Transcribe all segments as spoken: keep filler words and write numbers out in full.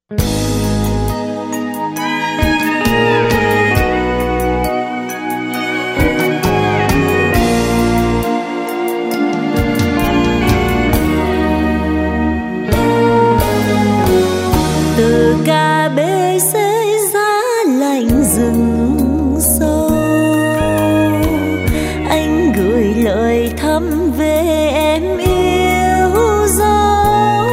Từ ca bê xế giá lạnh rừng sâu, anh gửi lời thăm về em yêu dấu.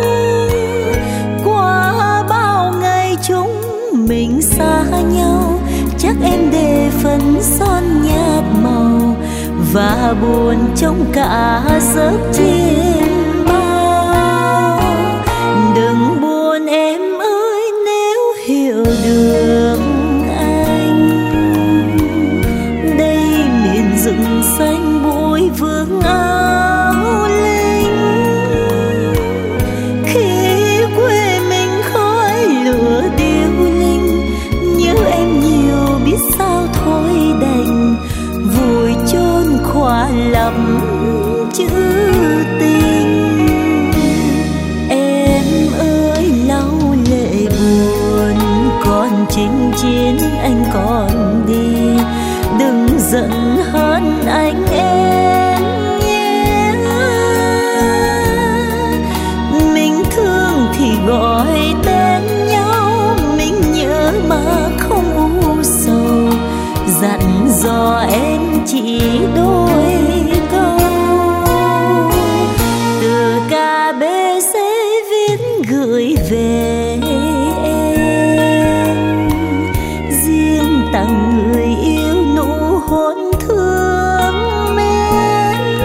Qua bao ngày chúng mình xa nhau, chắc em để phấn son nhạt màu và buồn trong cả giấc chim bao. Đừng buồn em ơi, nếu hiểu được anh, đây miền rừng xanh bụi vương áo linh. Khi quê mình khói lửa điêu linh, nhớ em nhiều biết sao thôi đành vùi chôn khỏa lắm chữ tình. Em ơi lau lệ buồn, còn chinh chiến anh còn đi, đừng giận hơn anh em nhé. Mình thương thì gọi tên nhau, mình nhớ mà không u sầu, dặn dò em chỉ đôi câu. Từ ca bê xế viết gửi về em, riêng tặng người yêu nụ hôn thương mến.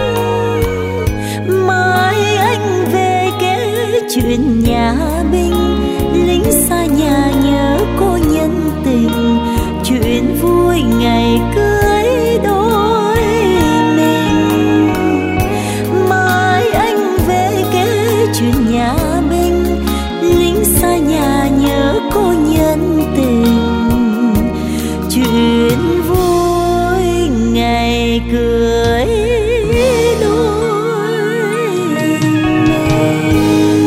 Mai anh về kể chuyện nhà binh, lính xa nhà nhớ cô nhân tình, chuyện vui ngày cưới đôi mình. Mai anh về kể chuyện nhà binh, lính xa nhà nhớ cô nhân tình, chuyện vui ngày cưới đôi mình.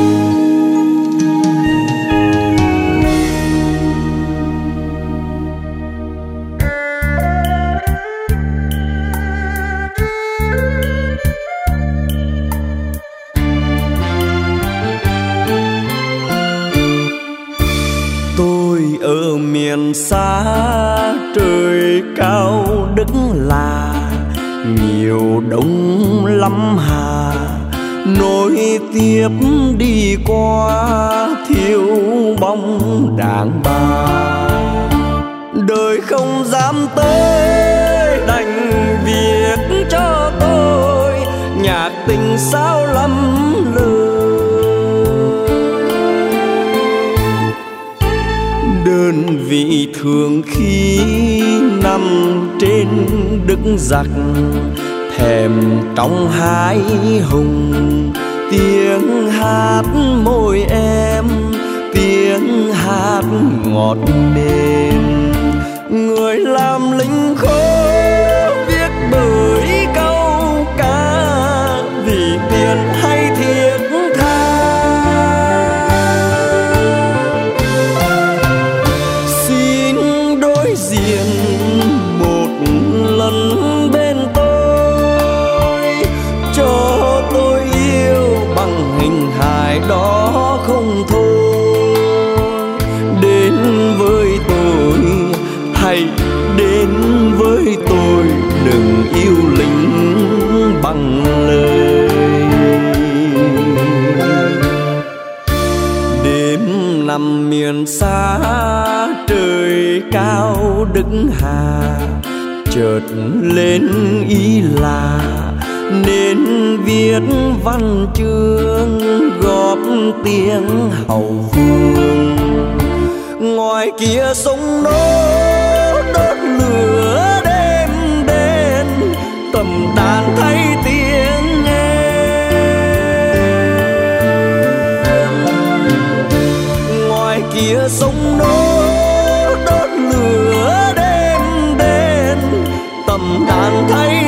Tôi ở miền xa trời cao đất là, nhiều đông lắm hà nối tiếp đi qua, thiếu bóng đàn bà. Đời không dám tới đành viết cho tôi nhạc tình sao lắm lời. Đơn vị thường khi nằm trên đất giặc, thèm trong hai hùng tiếng hát môi em, tiếng hát ngọt mềm. Người làm lính khô viết bởi câu ca, vì tiền hay thiết tha. Xin đối diện một lần bên tôi, cho tôi yêu bằng hình hài đó không thôi. Đến với tôi, hãy đến với tôi, đừng yêu lính bằng lời. Đêm nằm miền xa trời cao đất hà, chợt lên ý là nên viết văn chương góp tiếng hậu phương. Ngoài kia sông nô đốt lửa đêm đến, tầm đàn thay tiếng em. Ngoài kia sông nô đốt lửa đêm đến, tầm đàn thay